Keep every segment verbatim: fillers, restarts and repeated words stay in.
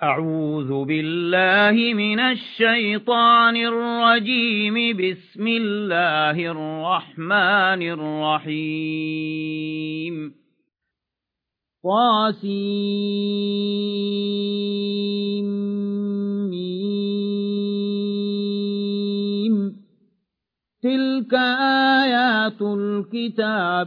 أعوذ بالله من الشيطان الرجيم. بسم الله الرحمن الرحيم. طاسيم. تلك آيات الكتاب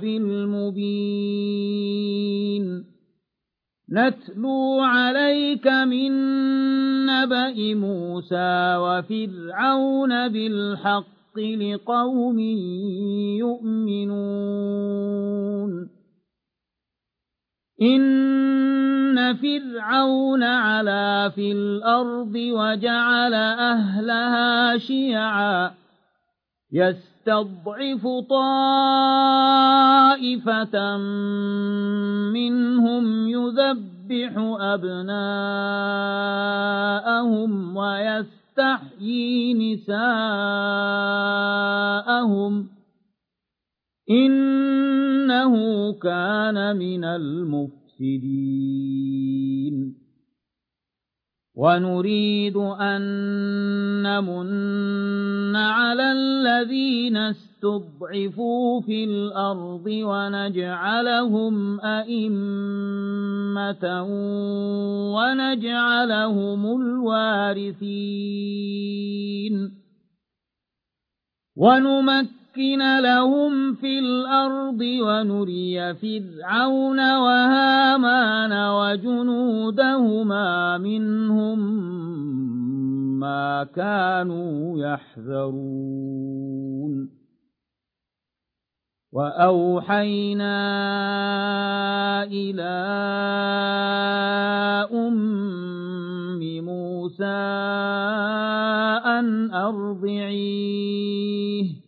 المبين. نتلو عليك من نبأ موسى وفرعون بالحق لقوم يؤمنون. إن فرعون علا في الأرض وجعل أهلها شيعا يستضعف طائفة منهم يذبح أبناءهم ويستحيي نساءهم إنه كان من المفسدين. ونريد أن نمن على الذين استضعفوا في الأرض ونجعلهم أئمة ونجعلهم الوارثين. ونمكن لهم في الأرض ونري فرعون وهامان وجنودهما منهم ما كانوا يحذرون. وأوحينا إلى أم موسى أن أرضعيه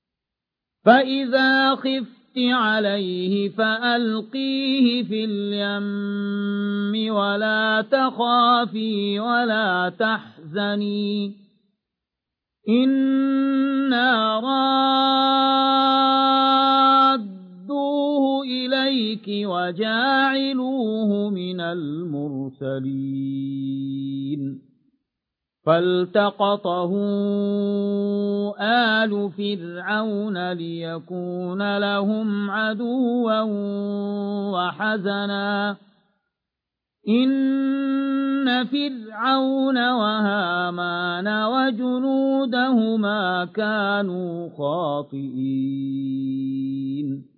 فإذا خفت عليه فألقيه في اليم ولا تخافي ولا تحزني إنا رادوه إليك وجاعلوه من المرسلين. فالتقطه آل فرعون ليكون لهم عدوا وحزنا إن فرعون وهامان وجنودهما كانوا خاطئين.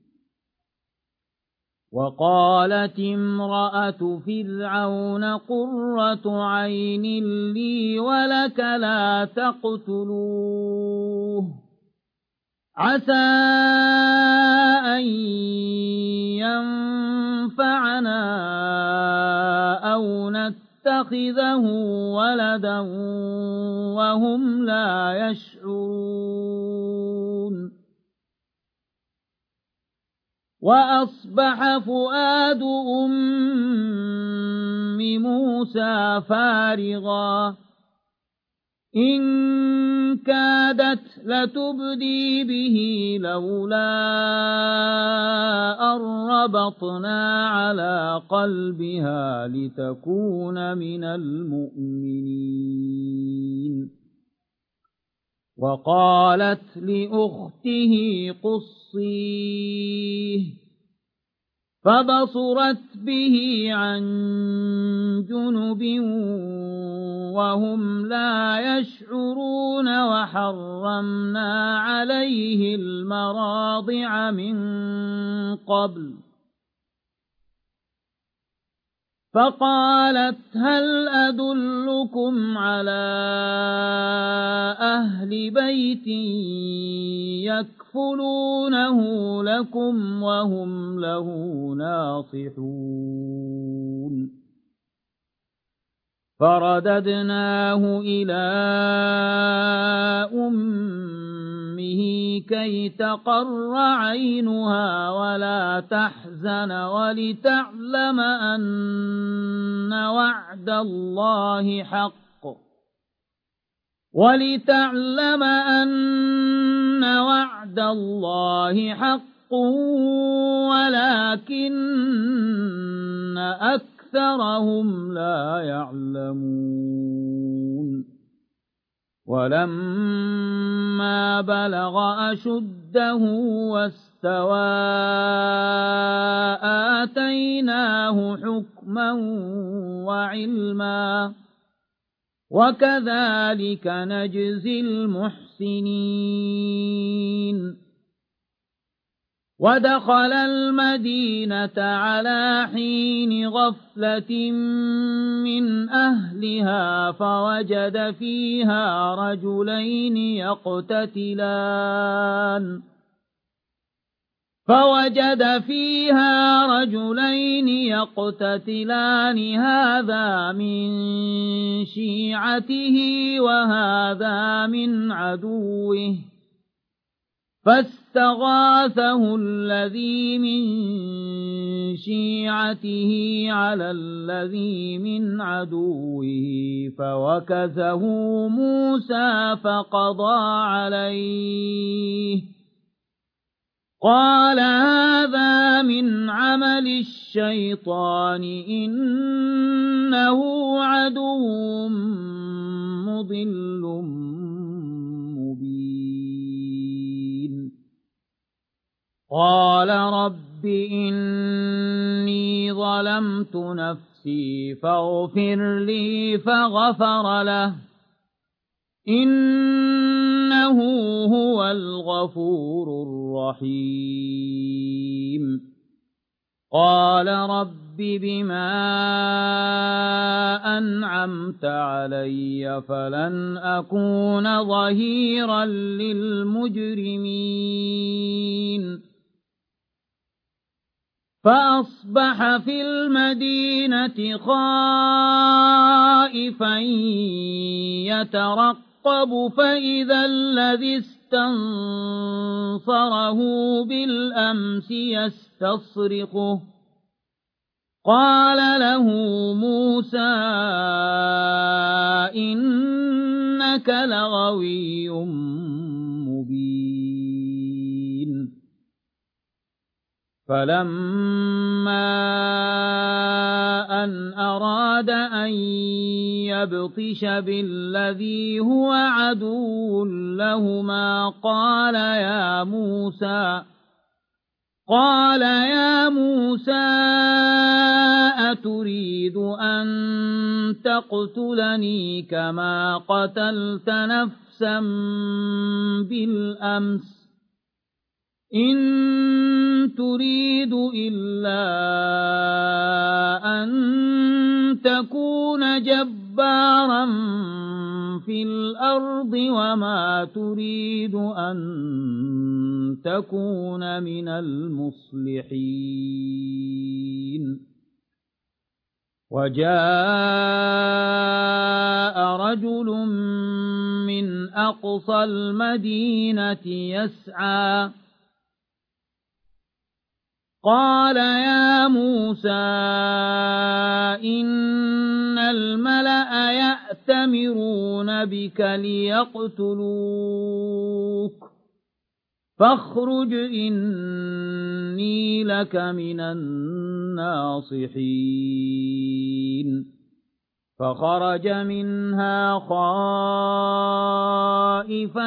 وقالت امرأة فرعون قرة عين لي ولك لا تقتلوه عسى أن ينفعنا أو نتخذه ولدا وهم لا يشعرون. وأصبح فؤاد أم موسى فارغا إن كادت لتبدي به لولا أن ربطنا على قلبها لتكون من المؤمنين. وقالت لأخته قصيه فبصرت به عن جنب وهم لا يشعرون. وحرمنا عليه المراضع من قبل فقالت هل أدلكم على أهل بيت يكفلونه لكم وهم له ناصحون. فرددناه إلى أمه كي تقر عينها ولا تحزن ولتعلم أن وعد الله حق ولتعلم أن وعد الله حق ولكن أكثر أكثرهم لا يعلمون ولما بلغ أشده واستوى آتيناه حكما وعلما وكذلك نجزي المحسنين ودخل المدينة على حين غفلة من أهلها فوجد فيها رجلين يقتتلان فوجد فيها رجلين يقتتلان هذا من شيعته وهذا من عدوه فاستغاثه الذي من شيعته على الذي من عدوه فوكزه موسى فقضى عليه قال هذا من عمل الشيطان إنه عدو مضل مبين قال رب إني ظلمت نفسي فاغفر لي فغفر له إنه هو الغفور الرحيم قال رب بما أنعمت علي فلن أكون ظهيرا للمجرمين فأصبح في المدينة خائفا يترقب فإذا الذي استنصره بالأمس يستصرخه قال له موسى إنك لغوي مبين فلما أن أراد أن يبطش بالذي هو عدو لهما قال يا موسى قال يا موسى أتريد أن تقتلني كما قتلت نفسا بالأمس إن تريد إلا أن تكون جبارا في الأرض وما تريد أن تكون من المصلحين وجاء رجل من أقصى المدينة يسعى قال يا موسى إن الملأ يأتمرون بك ليقتلوك فاخرج إني لك من الناصحين فخرج منها خائفا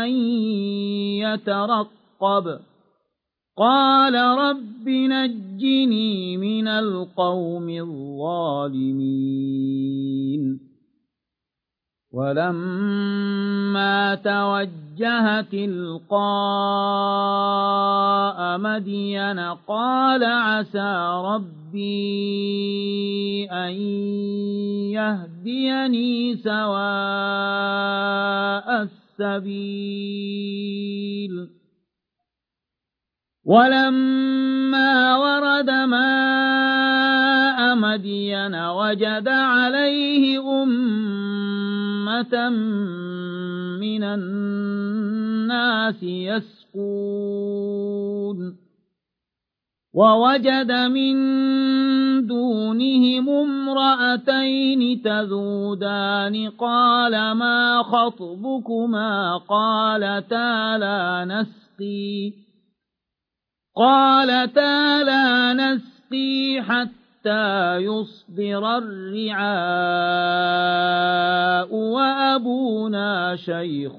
يترقب قال رب نجني من القوم الظالمين ولما توجه تلقاء مدين قال عسى ربي أن يهديني سواء السبيل ولما ورد ماء مدين وجد عليه أمة من الناس يسقون ووجد من دونهم امرأتين تذودان قال ما خطبكما قالتا لا نسقي قالتا لا نسقي حتى حتى يصدر الرعاء وأبونا شيخ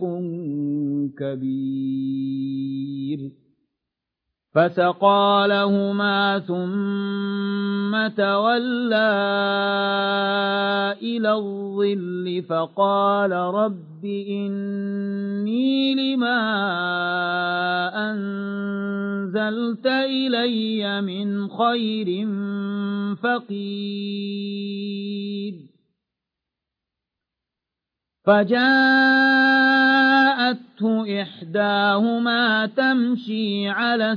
كبير فسقى لهما ثم تولى إلى الظل فقال رب إني لما أنزلت إلي من خير فقير فجاءته إحداهما تمشي على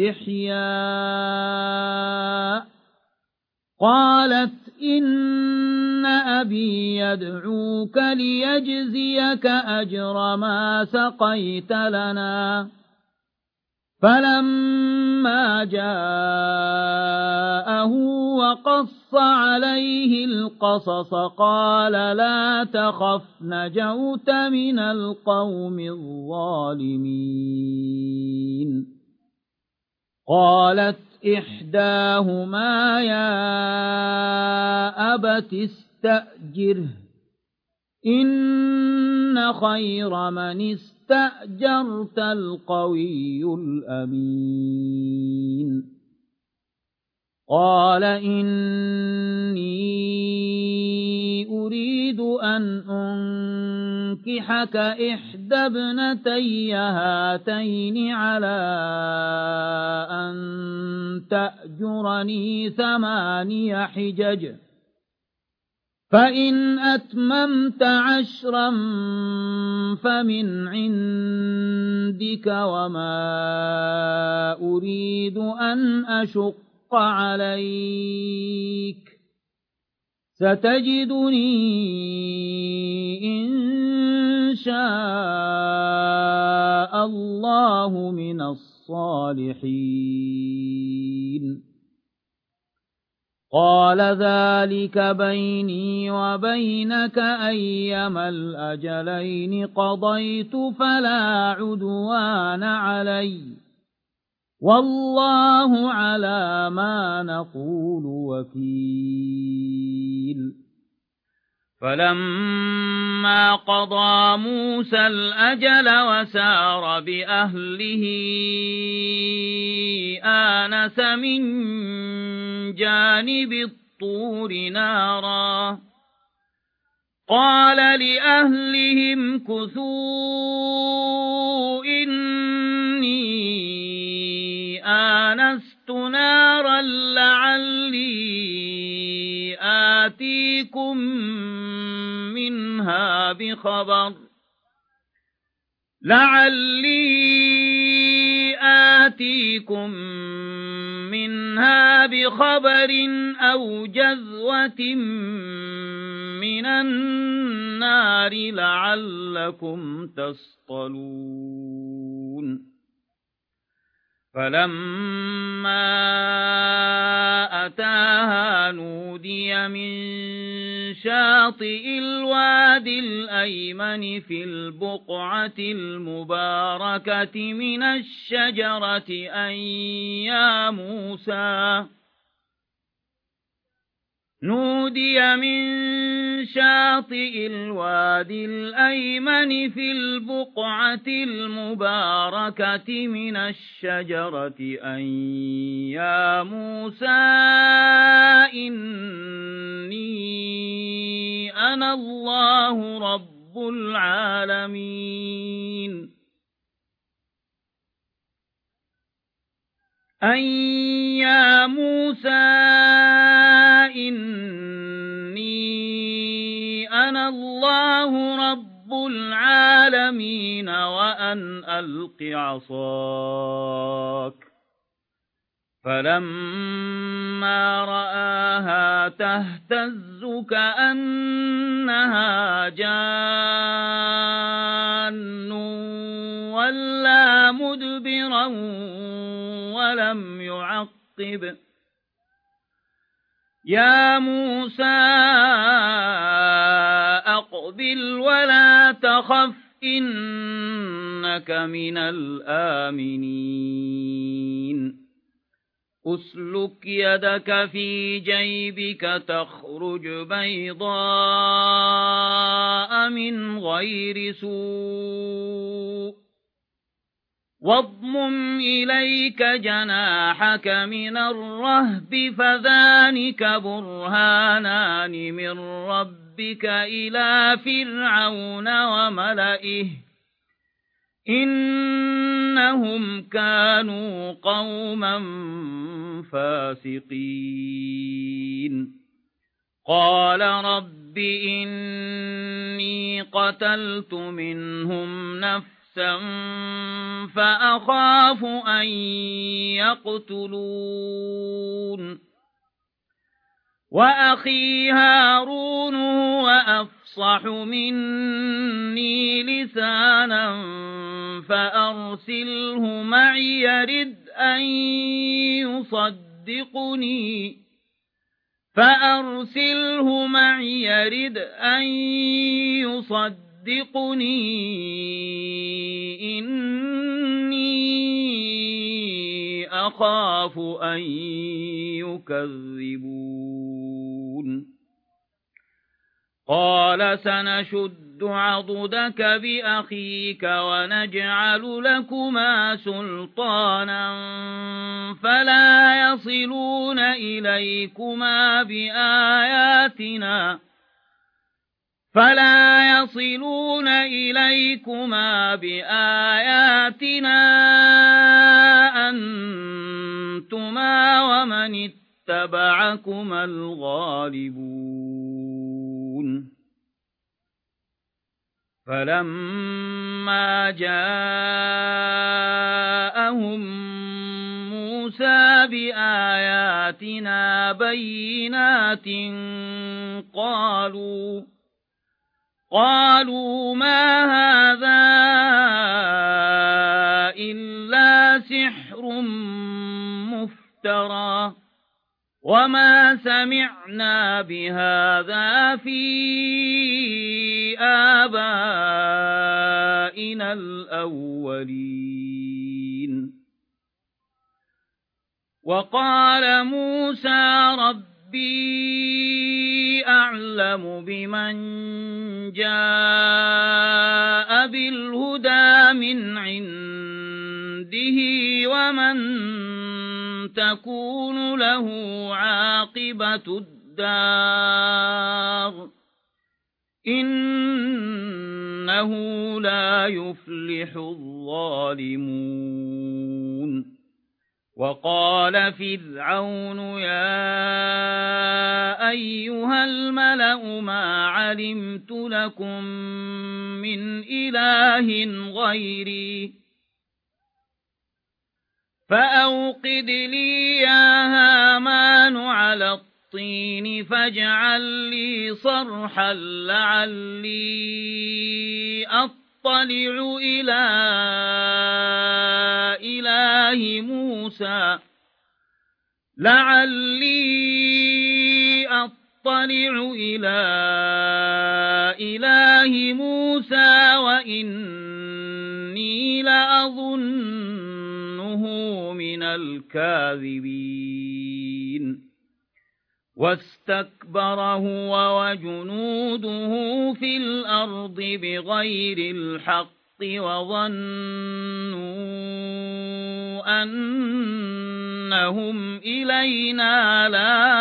استحياء قالت إن أبي يدعوك ليجزيك أجر ما سقيت لنا فلما جاءه وقص عليه القصص قال لا تخف نجوت من القوم الظالمين قالت إحداهما يا أبت استأجره إن خير من استأجرت القوي الأمين قال إني أريد أن أنكحك إحدى ابنتي هاتين على أن تأجرني ثماني حجج فإن أتممت عشرا فمن عندك وما أريد أن أشق عليك ستجدني إن شاء الله من الصالحين قال ذلك بيني وبينك أيما الأجلين قضيت فلا عدوان علي والله على ما نقول وكيل فلما قضى موسى الأجل وسار بأهله آنس من جانب الطور نارا قال لأهلهم كثوا إني آنست نارا لعلي آتيكم منها بخبر لعلي آتيكم منها بخبر أو جذوة من النار لعلكم تصطلون فلما أتاها نودي من شاطئ الوادي الأيمن في البقعة المباركة من الشجرة أن يا موسى نودي من شاطئ الوادي الأيمن في البقعة المباركة من الشجرة أن يا موسى إني أنا الله رب العالمين أن يا موسى إني أنا الله رب العالمين وأن ألق عصاك فلما رآها تهتز كأنها جان ولا مدبرا ولم يعقب يا موسى أقبل ولا تخف إنك من الآمنين أسلك يدك في جيبك تخرج بيضاء من غير سوء واضمم إليك جناحك من الرهب فذلك برهانان من ربك إلى فرعون وملئه إنهم كانوا قوما فاسقين قال رب إني قتلت منهم نفسا فأخاف أن يقتلون وأخي هارون وأفصح مني لسانا فأرسله معي يرد أن يصدقني فأرسله معي يرد أن يصدقني إني أخاف أن يكذبون قال سنشد عضدك بأخيك ونجعل لكما سلطانا فلا يصلون إليكما بآياتنا فلا يصلون إليكما بآياتنا أنتما ومن اتبعكما الغالبون فلما جاءهم موسى بآياتنا بينات قالوا قالوا ما هذا إلا سحر مفترى وما سمعنا بهذا في آبائنا الأولين وقال موسى ربي أعلم بمن جاء بالهدى من عنده ومن تكون له عاقبة الدار إنه لا يفلح الظالمون وقال فرعون يا أيها الملأ ما علمت لكم من إله غيري فأوقد لي يا هامان على الطين فاجعل لي صرحا لعلي أطلع إلى إله موسى لعلي أطلع إلى إله موسى وإني لأظنه من الكاذبين واستكبر هو وجنوده في الأرض بغير الحق وظنوا أنهم إلينا لا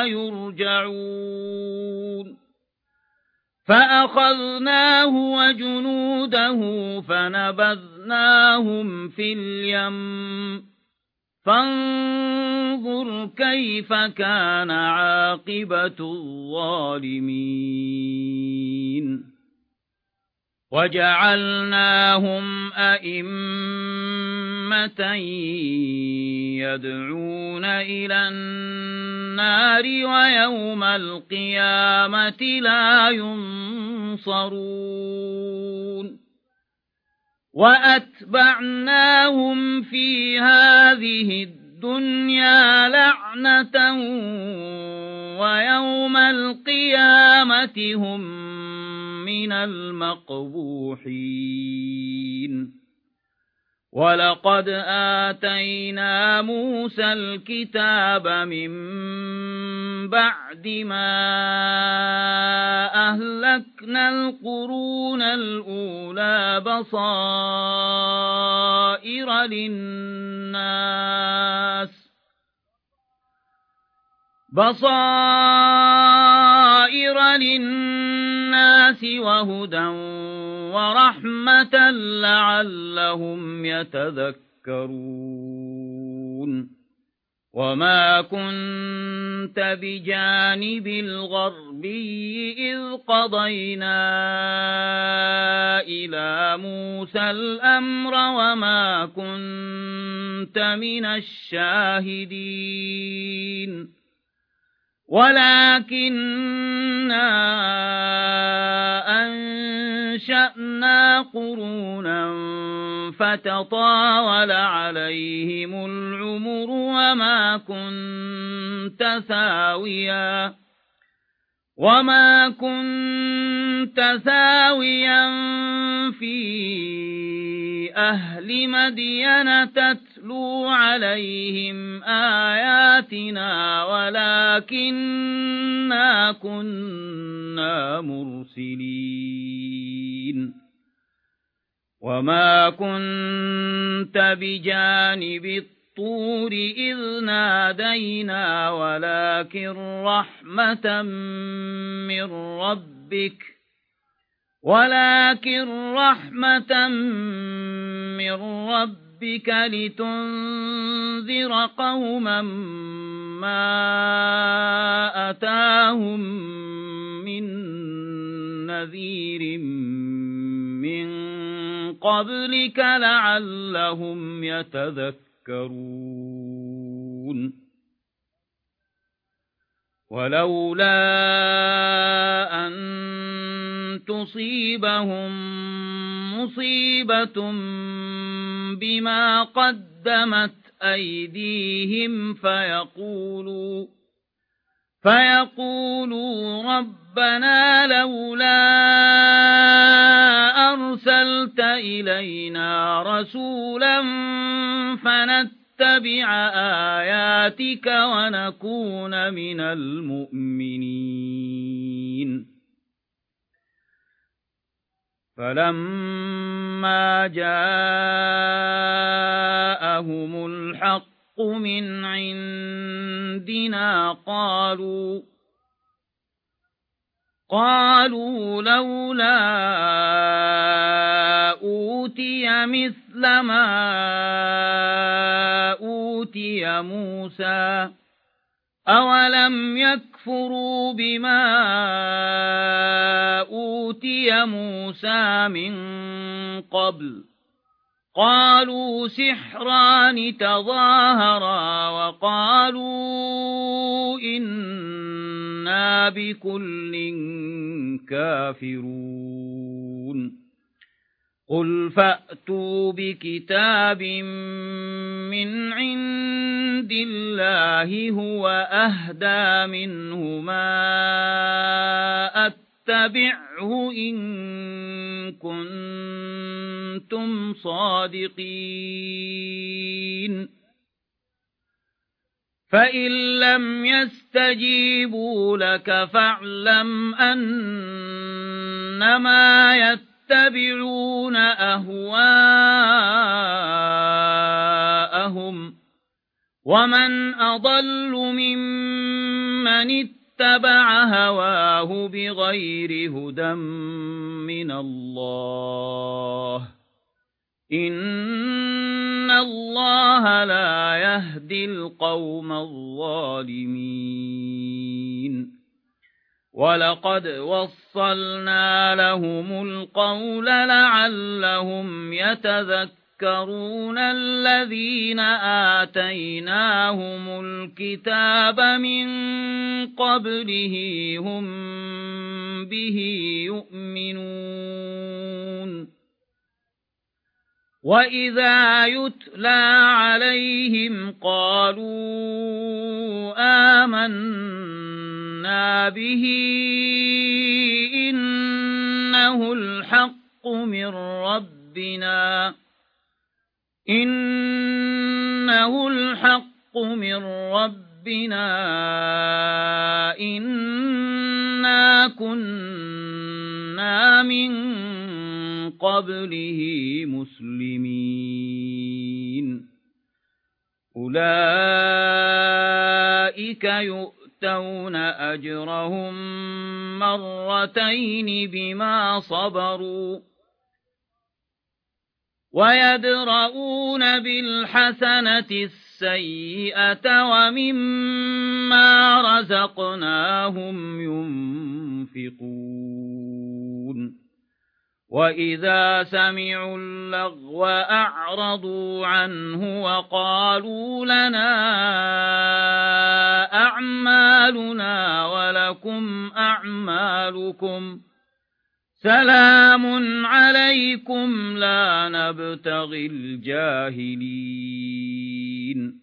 يرجعون فأخذناه وجنوده فنبذناهم في اليم فانظر كيف كان عاقبة الظالمين وجعلناهم أئمة يدعون إلى النار ويوم القيامة لا ينصرون وأتبعناهم في هذه الدنيا لعنة ويوم القيامة هم من المقبوحين ولقد آتينا موسى الكتاب من بعد ما أهلكنا القرون الأولى بصائر للناس بصائر للناس وهدى ورحمة لعلهم يتذكرون وما كنت بجانب الغربي إذ قضينا إلى موسى الأمر وما كنت من الشاهدين ولكننا أنشأنا قرونا فتطاول عليهم العمر وما كنت ثاويا وما كنت ثاويا في أهل مدين تتلو عليهم آياتنا ولكننا كنا مرسلين وما كنت بجانب الطور إذ نادينا ولكن رحمة من ربك ولكن رحمة من ربك لتنذر قوما ما أتاهم من نذير من قبلك لعلهم يتذكرون ولولا أن تصيبهم مصيبة بما قدمت أيديهم فيقولوا فيقولوا ربنا لولا أرسلت إلينا رسولا فنتبع آياتك ونكون من المؤمنين فلما جاءهم الحق من عندنا قالوا قالوا لولا أوتي مثل ما أوتي موسى أولم يكفروا بما أوتي موسى من قبل قالوا سحران تظاهرا وقالوا إنا بكل كافرون قل فأتوا بكتاب من عند الله هو أهدى منه ما أتبعه إن كنتم صادقين فإن لم يستجيبوا لك فاعلم أنما يتبعون يتبعون أهواءهم ومن أضل ممن اتبع هواه بغير هدى من الله إن الله لا يهدي القوم الظالمين ولقد وصلنا لهم القول لعلهم يتذكرون الذين آتيناهم الكتاب من قبله هم به يؤمنون وإذا يتلى عليهم قالوا آمنا به إنه الحق من ربنا إنه الحق من ربنا إنا كنا من قبله مسلمين أولئك يؤتون أجرهم مرتين بما صبروا ويدرؤون بالحسنة السيئة ومما رزقناهم ينفقون وإذا سمعوا اللغو أعرضوا عنه وقالوا لنا أعمالنا ولكم أعمالكم سلام عليكم لا نبتغي الجاهلين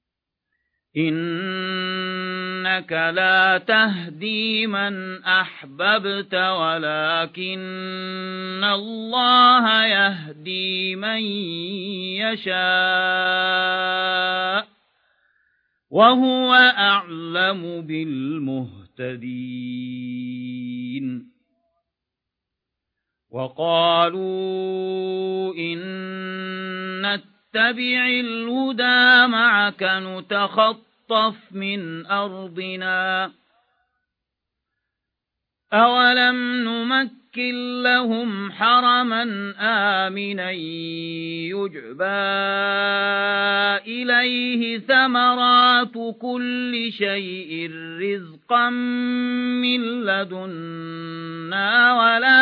إنك لا تهدي من أحببت ولكن الله يهدي من يشاء وهو أعلم بالمهتدين وقالوا إن نتبع الهدى معك نتخطف من أرضنا أولم نمكن لهم حرما آمنا يجبى إليه ثمرات كل شيء رزقا من لدنا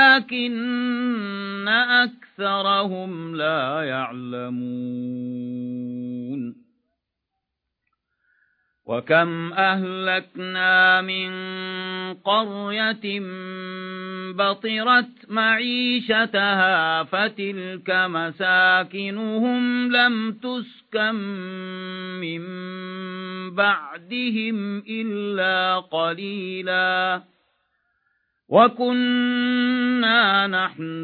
ولكن أكثرهم لا يعلمون وكم أهلكنا من قرية بطرت معيشتها فتلك مساكنهم لم تسكن من بعدهم إلا قليلا وكنا نحن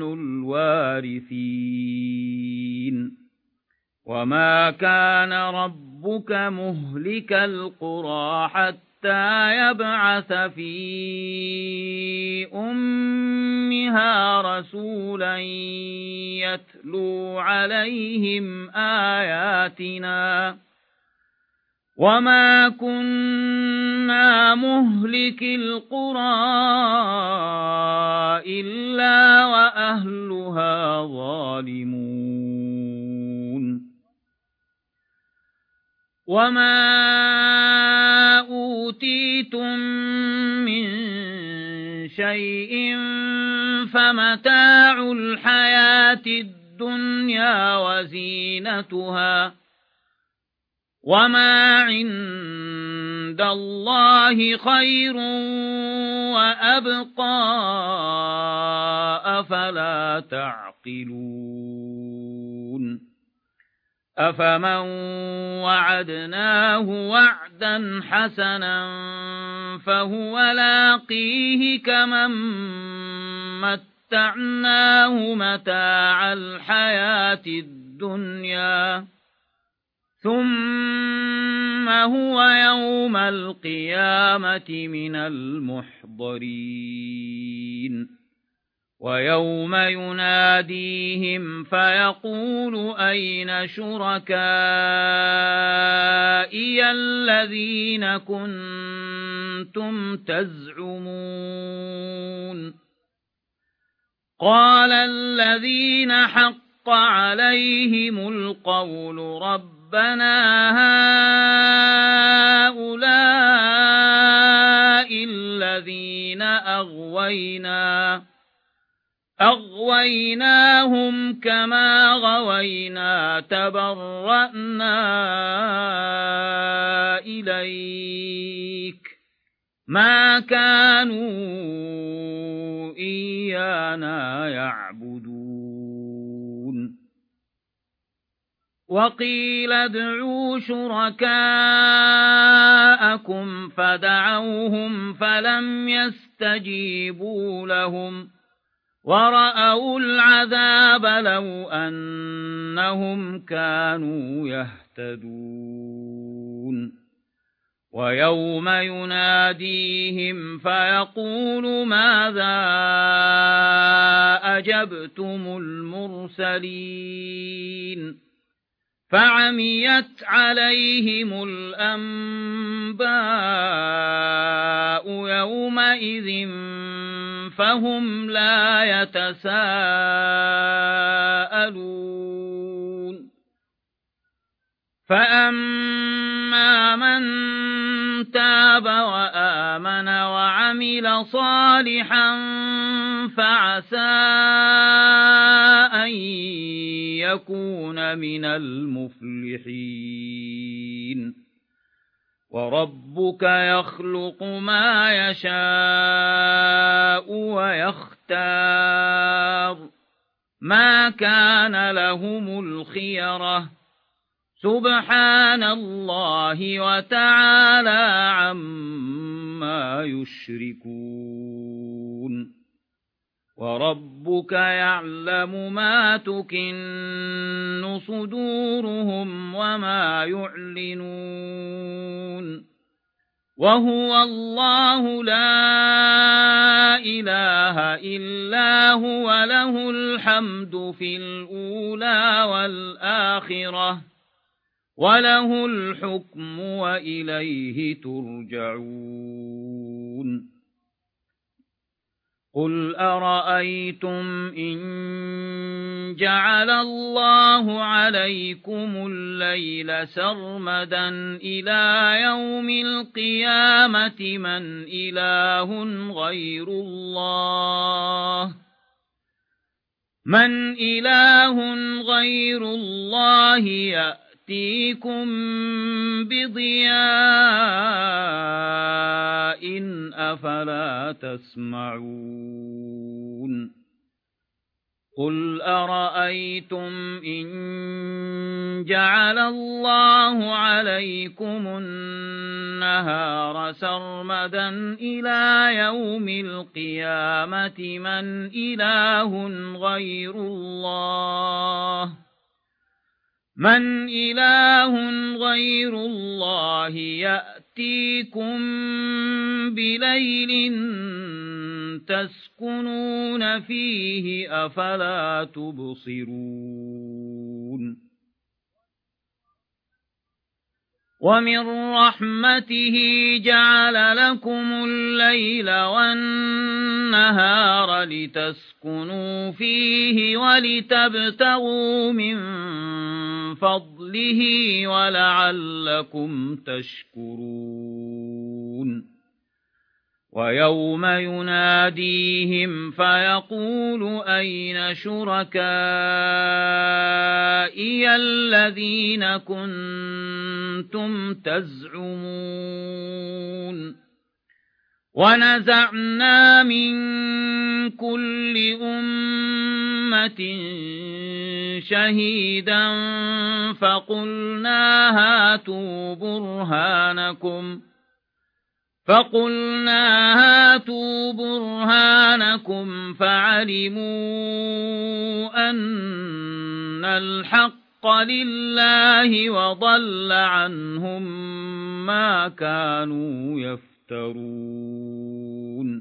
الوارثين وما كان ربك مهلك القرى حتى يبعث في أمها رسولا يتلو عليهم آياتنا وما كنا مهلك القرى إلا وأهلها ظالمون وما أوتيتم من شيء فمتاع الحياة الدنيا وزينتها وما عند الله خير وأبقى أفلا تعقلون أفمن وعدناه وعدا حسنا فهو لاقيه كمن متعناه متاع الحياة الدنيا ثم هو يوم القيامة من المحضرين ويوم يناديهم فيقول أين شركائي الذين كنتم تزعمون قال الذين حق عليهم القول ربنا هؤلاء الذين أغوينا أغويناهم كما غوينا تبرأنا إليك ما كانوا إيانا يعبدون وقيل ادعوا شركاءكم فدعوهم فلم يستجيبوا لهم ورأوا العذاب لو أنهم كانوا يهتدون ويوم يناديهم فيقول ماذا أجبتم المرسلين فعميت عليهم الأنباء يومئذ فهم لا يتساءلون فأما من تاب وآمن وعمل صالحا فعسى أن يكون من المفلحين وربك يخلق ما يشاء ويختار ما كان لهم الخيرة سبحان الله وتعالى عما يشركون وربك يعلم ما تكن صدورهم وما يعلنون وهو الله لا إله إلا هو له الحمد في الأولى والآخرة وله الحكم وإليه ترجعون قل أرأيتم إن جعل الله عليكم الليل سرمدا إلى يوم القيامة من إله غير الله من إله غير الله يأتيكم بضياء أفلا تسمعون قل أرأيتم إن جعل الله عليكم النهار سرمدا إلى يوم القيامة من إله غير الله من إله غير الله يأتيكم بليل تسكنون فيه أفلا تبصرون ومن رحمته جعل لكم الليل والنهار لتسكنوا فيه ولتبتغوا من فضله ولعلكم تشكرون ويوم يناديهم فيقول أين شركائي الذين كنتم تزعمون ونزعنا من كل أمة شهيدا فقلنا هاتوا برهانكم فقلنا هاتوا برهانكم فعلموا أن الحق لله وضل عنهم ما كانوا يفترون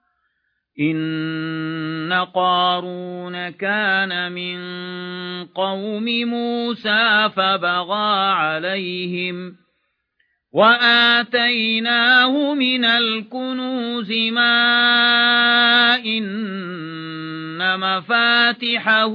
إن قارون كان من قوم موسى فبغى عليهم وآتيناه من الكنوز ما إن مفاتحه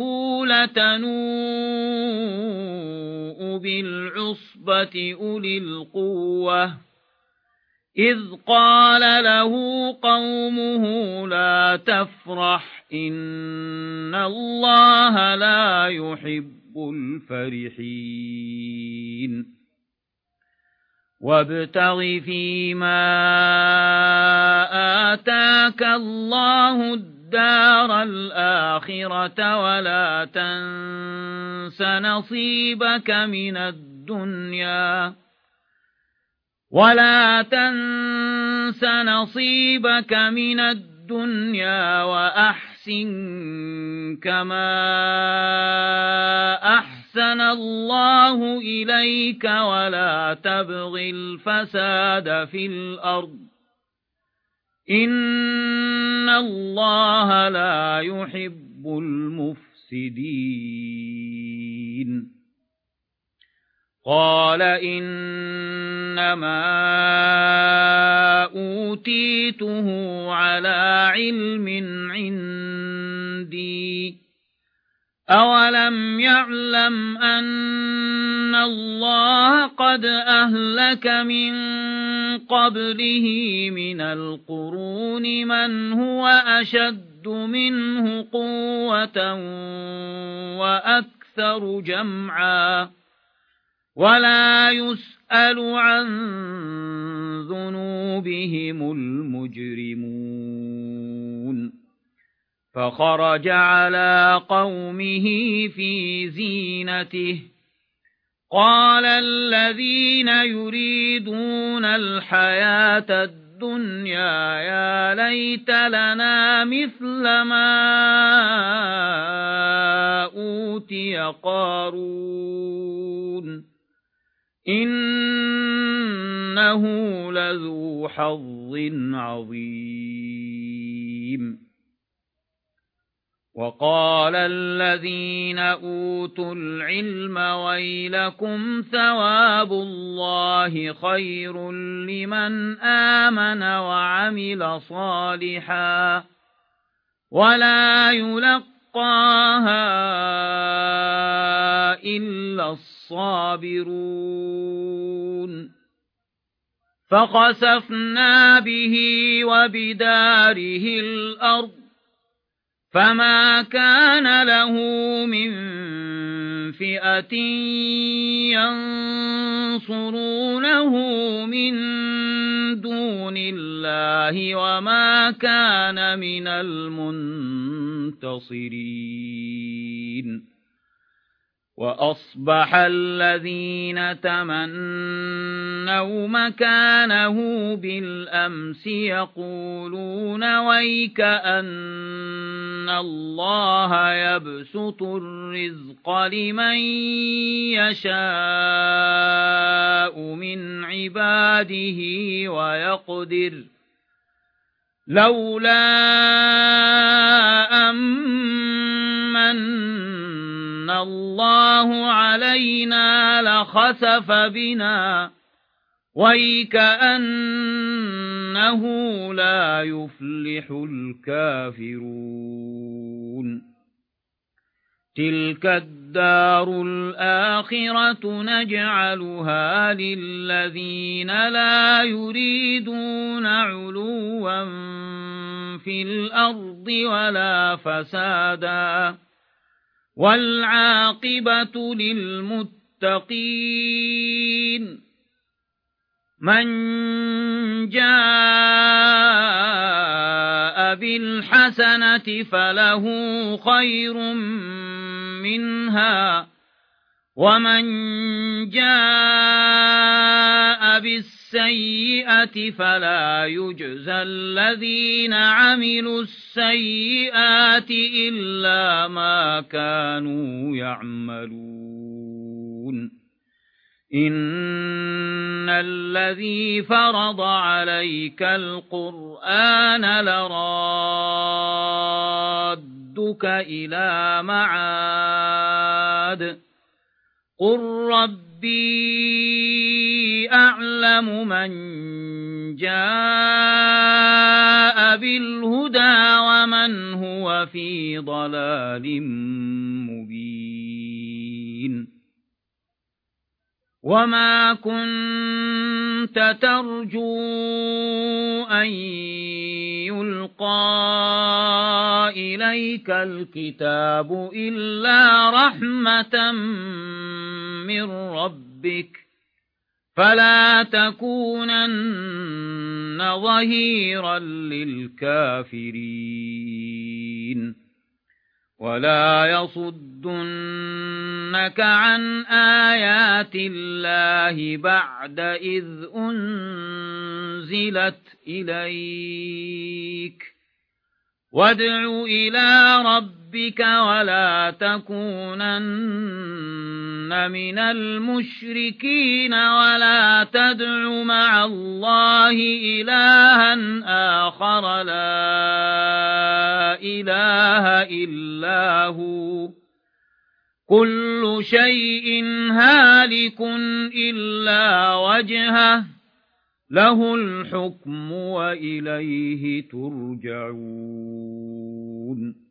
لتنوء بالعصبة أولي القوة إذ قال له قومه لا تفرح إن الله لا يحب الفرحين وابتغ فيما آتاك الله الدار الآخرة ولا تنس نصيبك من الدنيا ولا تنس نصيبك من الدنيا وأحسن نفس كما أحسن الله إليك ولا تبغ الفساد في الأرض إن الله لا يحب المفسدين قال إنما أوتيته على علم عندي أولم يعلم أن الله قد أهلك من قبله من القرون من هو أشد منه قوة وأكثر جمعا ولا يسأل عن ذنوبهم المجرمون فخرج على قومه في زينته قال الذين يريدون الحياة الدنيا يا ليت لنا مثل ما أوتي قارون إنه لذو حظ عظيم وقال الذين أوتوا العلم ويلكم ثواب الله خير لمن آمن وعمل صالحا ولا يلقاها إلا الصابرون فخسفنا به وبداره الأرض فما كان له من فئة ينصرونه من دون الله وما كان من المنتصرين وأصبح الذين تمنوا مكانه بالأمس يقولون ويك أن الله يبسط الرزق لمن يشاء من عباده ويقدر لولا أمن الله علينا لخسف بنا ويكأنه لا يفلح الكافرون تلك الدار الآخرة نجعلها للذين لا يريدون علوا في الأرض ولا فسادا والعاقبة للمتقين من جاء بالحسنة فله خير منها ومن جاء بالسيئة فلا يجزى الذين عملوا السيئات إلا ما كانوا يعملون إن الذي فرض عليك القرآن لرادك إلى معاد قل ربي أعلم من جاء بالهدى ومن هو في ضلال مبين وما كنت ترجو أن يلقى إليك الكتاب إلا رحمة من ربك فلا تكونن ظهيرا للكافرين ولا يصدنك عن آيات الله بعد إذ أنزلت إليك وادع إلى ربك ولا تكونن من المشركين ولا تدع مع الله إلها آخر لا إله إلا هو كل شيء هالك إلا وجهه له الحكم وإليه ترجعون